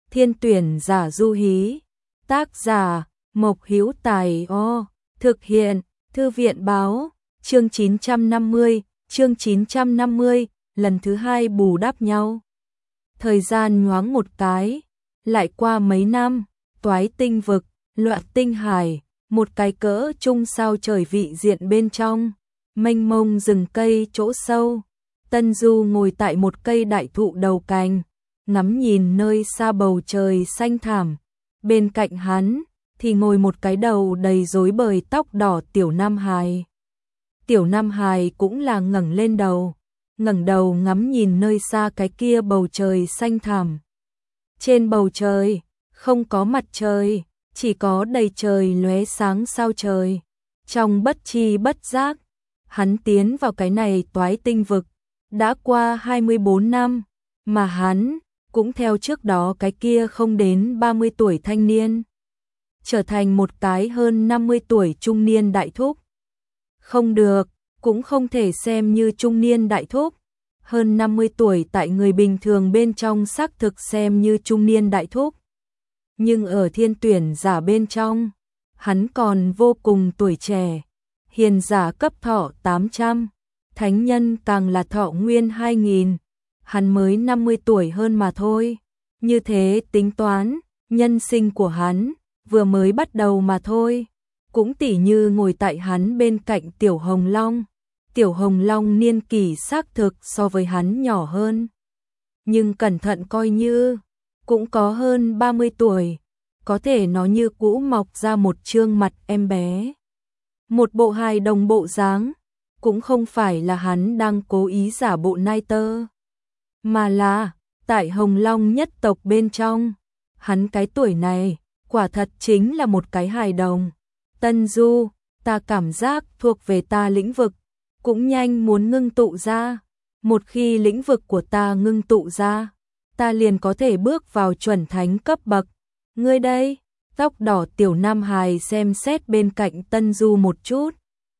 Thiên tuyển giả du hí. Tác giả Mộc Hữu Tài. Thực hiện Thư viện báo. Chương 950, lần thứ 2 bù đắp nhau. Thời gian nhoáng một cái, lại qua mấy năm, Toái Tinh Vực, Loạn Tinh Hải, một cái cỡ trung sao trời vị diện bên trong, mênh mông rừng cây chỗ sâu. Tân Du ngồi tại một cây đại thụ đầu cành, ngắm nhìn nơi xa bầu trời xanh thẳm. Bên cạnh hắn thì ngồi một cái đầu đầy rối bời tóc đỏ Tiểu Nam Hài. Tiểu Nam Hài cũng là ngẩng đầu ngắm nhìn nơi xa cái kia bầu trời xanh thẳm. Trên bầu trời không có mặt trời, chỉ có đầy trời lóe sáng sao trời. Trong bất tri bất giác, hắn tiến vào cái này Toái Tinh Vực. Đã qua 24 năm, mà hắn cũng theo trước đó cái kia không đến 30 tuổi thanh niên, trở thành một cái hơn 50 tuổi trung niên đại thúc. Không được, cũng không thể xem như trung niên đại thúc. Hơn 50 tuổi tại người bình thường bên trong xác thực xem như trung niên đại thúc. Nhưng ở thiên tuyển giả bên trong, hắn còn vô cùng tuổi trẻ. Hiền giả cấp thọ 800, thánh nhân càng là thọ nguyên 2000. Hắn mới 50 tuổi hơn mà thôi. Như thế tính toán, nhân sinh của hắn vừa mới bắt đầu mà thôi. Cũng tỉ như ngồi tại hắn bên cạnh Tiểu Hồng Long. Tiểu Hồng Long niên kỷ xác thực so với hắn nhỏ hơn, nhưng cẩn thận coi như cũng có hơn 30 tuổi. Có thể nó như cũ mọc ra một trương mặt em bé, một bộ hài đồng bộ dáng. Cũng không phải là hắn đang cố ý giả bộ nai tơ, mà là tại Hồng Long nhất tộc bên trong, hắn cái tuổi này quả thật chính là một cái hài đồng. Tân Du, ta cảm giác thuộc về ta lĩnh vực cũng nhanh muốn ngưng tụ ra. Một khi lĩnh vực của ta ngưng tụ ra, ta liền có thể bước vào chuẩn thánh cấp bậc. Ngươi đây? Tóc đỏ Tiểu Nam Hài xem xét bên cạnh Tân Du một chút,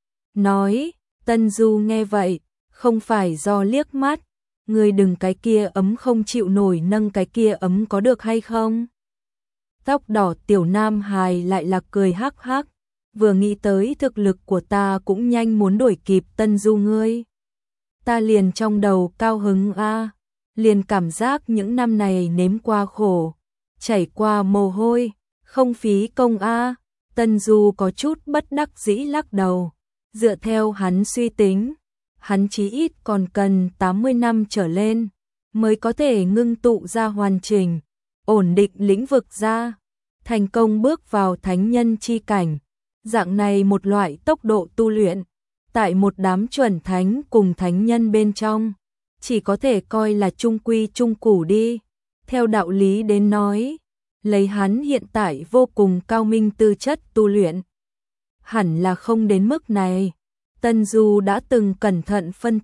nói. Tân Du nghe vậy, không phải do liếc mắt. Ngươi đừng cái kia ấm không chịu nổi nâng cái kia ấm có được hay không? Tóc đỏ Tiểu Nam Hài lại là cười hắc hắc. Vừa nghĩ tới thực lực của ta cũng nhanh muốn đuổi kịp Tân Du ngươi, ta liền trong đầu cao hứng a, liền cảm giác những năm này nếm qua khổ, chảy qua mồ hôi, không phí công a. Tân Du có chút bất đắc dĩ lắc đầu. Dựa theo hắn suy tính, hắn chí ít còn cần 80 năm trở lên mới có thể ngưng tụ ra hoàn chỉnh, ổn định lĩnh vực ra, thành công bước vào thánh nhân chi cảnh. Dạng này một loại tốc độ tu luyện, tại một đám chuẩn thánh cùng thánh nhân bên trong, chỉ có thể coi là trung quy trung củ đi. Theo đạo lý đến nói, lấy hắn hiện tại vô cùng cao minh tư chất tu luyện, hẳn là không đến mức này. Tân Du đã từng cẩn thận phân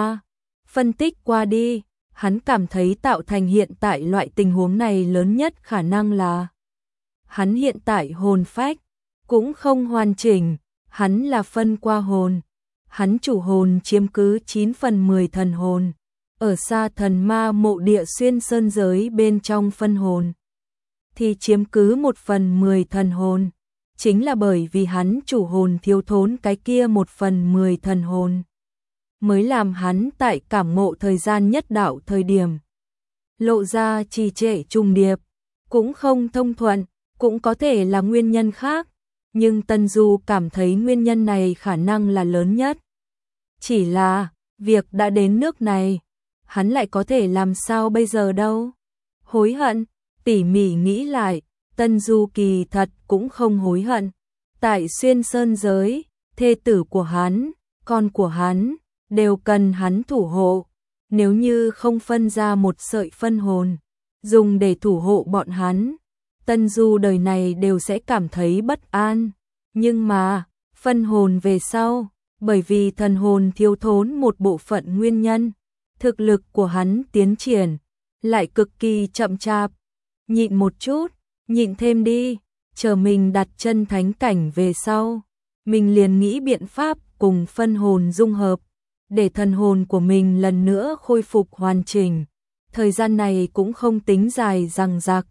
tích qua đi, hắn cảm thấy tạo thành hiện tại loại tình huống này lớn nhất khả năng là hắn hiện tại hồn phách cũng không hoàn chỉnh, hắn là phân qua hồn. Hắn chủ hồn chiếm cứ 9/10 thần hồn, ở xa thần ma mộ địa xuyên sơn giới bên trong phân hồn thì chiếm cứ 1/10 thần hồn. Chính là bởi vì hắn chủ hồn thiếu thốn cái kia 1/10 thần hồn, mới làm hắn tại cảm ngộ thời gian nhất đạo thời điểm lộ ra trì trệ trùng điệp, cũng không thông thuận. Cũng có thể là nguyên nhân khác, nhưng Tân Du cảm thấy nguyên nhân này khả năng là lớn nhất. Chỉ là, việc đã đến nước này, hắn lại có thể làm sao bây giờ đâu? Hối hận, tỉ mỉ nghĩ lại, Tân Du kỳ thật cũng không hối hận. Tại xuyên sơn giới, thê tử của hắn, con của hắn, đều cần hắn thủ hộ. Nếu như không phân ra một sợi phân hồn, dùng để thủ hộ bọn hắn, Tân Du đời này đều sẽ cảm thấy bất an. Nhưng mà, phân hồn về sau, bởi vì thần hồn thiếu thốn một bộ phận nguyên nhân, thực lực của hắn tiến triển lại cực kỳ chậm chạp. Nhịn một chút, nhịn thêm đi, chờ mình đặt chân thánh cảnh về sau, mình liền nghĩ biện pháp cùng phân hồn dung hợp, để thần hồn của mình lần nữa khôi phục hoàn chỉnh. Thời gian này cũng không tính dài dằng dặc,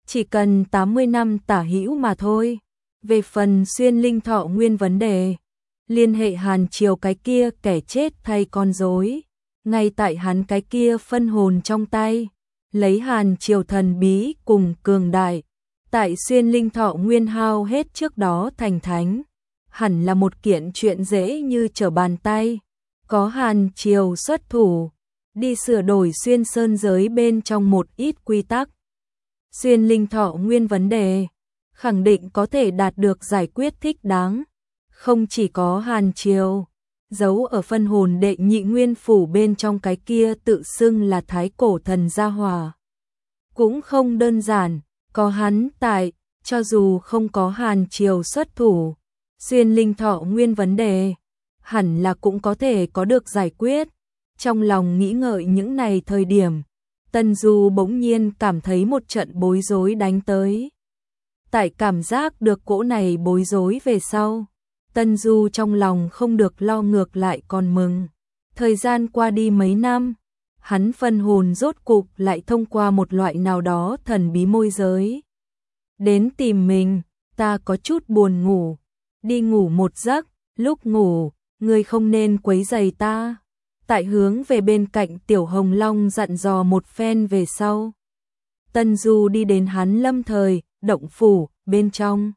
chỉ cần 80 năm tả hữu mà thôi. Về phần xuyên linh thọ nguyên vấn đề, liên hệ Hàn Triều cái kia kẻ chết thay con rối, ngay tại hắn cái kia phân hồn trong tay, lấy Hàn Triều thần bí cùng cường đại, tại xuyên linh thọ nguyên hao hết trước đó thành thánh, hẳn là một kiện chuyện dễ như trở bàn tay, có Hàn Triều xuất thủ, đi sửa đổi xuyên sơn giới bên trong một ít quy tắc. Xuyên linh thọ nguyên vấn đề, khẳng định có thể đạt được giải quyết thích đáng. Không chỉ có Hàn Triều, giấu ở phân hồn đệ nhị nguyên phủ bên trong cái kia tự xưng là thái cổ thần gia hỏa. Cũng không đơn giản, có hắn tại, cho dù không có Hàn Triều xuất thủ, xuyên linh thọ nguyên vấn đề, hẳn là cũng có thể có được giải quyết. Trong lòng nghĩ ngợi những này thời điểm, Tân Du bỗng nhiên cảm thấy một trận bối rối đánh tới. Tại cảm giác được cỗ này bối rối về sau, Tân Du trong lòng không được lo ngược lại còn mừng. Thời gian qua đi mấy năm, hắn phân hồn rốt cục lại thông qua một loại nào đó thần bí môi giới. Đến tìm mình, ta có chút buồn ngủ, đi ngủ một giấc, lúc ngủ, ngươi không nên quấy rầy ta. Tại hướng về bên cạnh Tiểu Hồng Long dặn dò một phen về sau. Tân Du đi đến hắn lâm thời, động phủ, bên trong.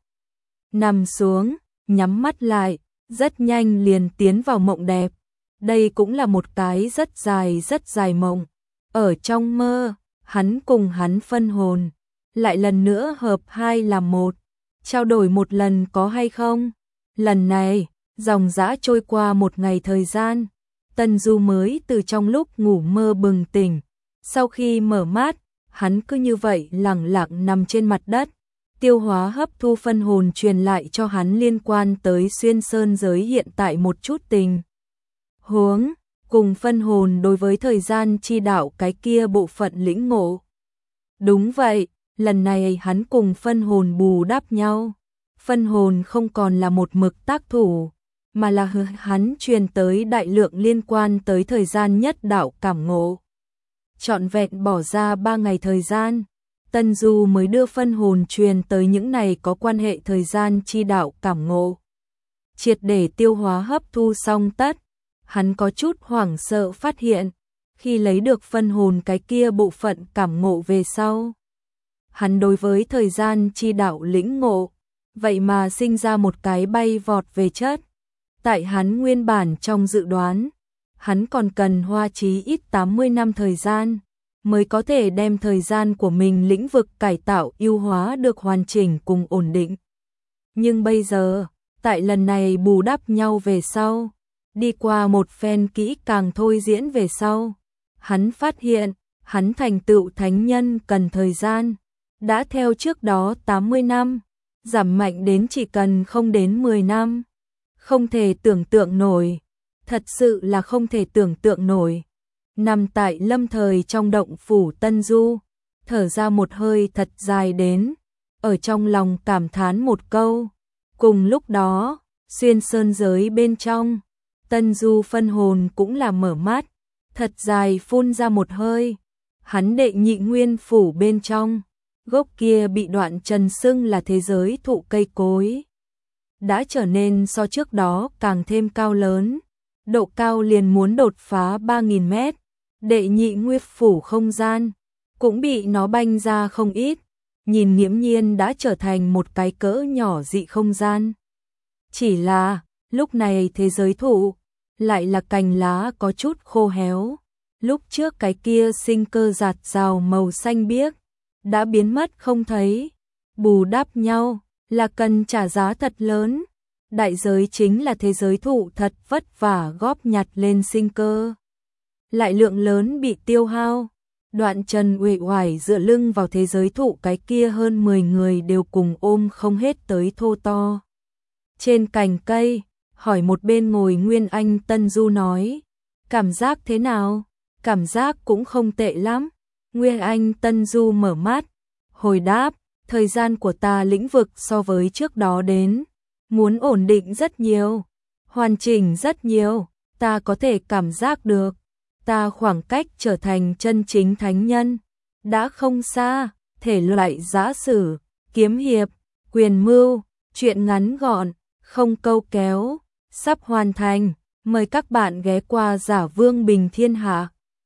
Nằm xuống, nhắm mắt lại, rất nhanh liền tiến vào mộng đẹp. Đây cũng là một cái rất dài mộng. Ở trong mơ, hắn cùng hắn phân hồn, lại lần nữa hợp hai làm một. Trao đổi một lần có hay không? Lần này, dòng dã trôi qua một ngày thời gian. Tân Du mới từ trong lúc ngủ mơ bừng tỉnh. Sau khi mở mắt, hắn cứ như vậy lẳng lặng nằm trên mặt đất, tiêu hóa hấp thu phân hồn truyền lại cho hắn liên quan tới xuyên sơn giới hiện tại một chút tình huống, cùng phân hồn đối với thời gian chi đạo cái kia bộ phận lĩnh ngộ. Đúng vậy, lần này hắn cùng phân hồn bù đắp nhau. Phân hồn không còn là một mực tác thủ, mà là hắn truyền tới đại lượng liên quan tới thời gian nhất đạo cảm ngộ. Trọn vẹn bỏ ra 3 ngày thời gian, Tân Du mới đưa phân hồn truyền tới những này có quan hệ thời gian chi đạo cảm ngộ. Triệt để tiêu hóa hấp thu xong tất, hắn có chút hoảng sợ phát hiện, khi lấy được phân hồn cái kia bộ phận cảm ngộ về sau. Hắn đối với thời gian chi đạo lĩnh ngộ, vậy mà sinh ra một cái bay vọt về chất. Tại hắn nguyên bản trong dự đoán, hắn còn cần hoa chí ít 80 năm thời gian, mới có thể đem thời gian của mình lĩnh vực cải tạo ưu hóa được hoàn chỉnh cùng ổn định. Nhưng bây giờ, tại lần này bù đắp nhau về sau, đi qua một phen kỹ càng thôi diễn về sau, hắn phát hiện, hắn thành tựu thánh nhân cần thời gian, đã theo trước đó 80 năm, giảm mạnh đến chỉ cần không đến 10 năm. Không thể tưởng tượng nổi, thật sự là không thể tưởng tượng nổi. Nằm tại lâm thời trong động phủ Tân Du, thở ra một hơi thật dài đến, ở trong lòng cảm thán một câu. Cùng lúc đó, xuyên sơn giới bên trong, Tân Du phân hồn cũng là mở mắt, thật dài phun ra một hơi. Hắn đệ nhị nguyên phủ bên trong, gốc kia bị đoạn trần xưng là thế giới thụ cây cối, đã trở nên so trước đó càng thêm cao lớn, độ cao liền muốn đột phá 3.000 mét, đệ nhị nguyên phủ không gian, cũng bị nó banh ra không ít, nhìn nghiễm nhiên đã trở thành một cái cỡ nhỏ dị không gian. Chỉ là, lúc này thế giới thụ, lại là cành lá có chút khô héo, lúc trước cái kia sinh cơ rạt rào màu xanh biếc, đã biến mất không thấy, bù đắp nhau, là cần trả giá thật lớn, đại giới chính là thế giới thụ thật vất vả góp nhặt lên sinh cơ. Lại lượng lớn bị tiêu hao, đoạn trần uể oải dựa lưng vào thế giới thụ cái kia hơn 10 người đều cùng ôm không hết tới thô to. Trên cành cây, hỏi một bên ngồi Nguyên Anh Tân Du nói, cảm giác thế nào? Cảm giác cũng không tệ lắm. Nguyên Anh Tân Du mở mắt, hồi đáp, thời gian của ta lĩnh vực so với trước đó đến, muốn ổn định rất nhiều, hoàn chỉnh rất nhiều, ta có thể cảm giác được, ta khoảng cách trở thành chân chính thánh nhân, đã không xa, thể loại giã sử, kiếm hiệp, quyền mưu, truyện ngắn gọn, không câu kéo, sắp hoàn thành. Mời các bạn ghé qua Giả Vương Bình Thiên Hạ.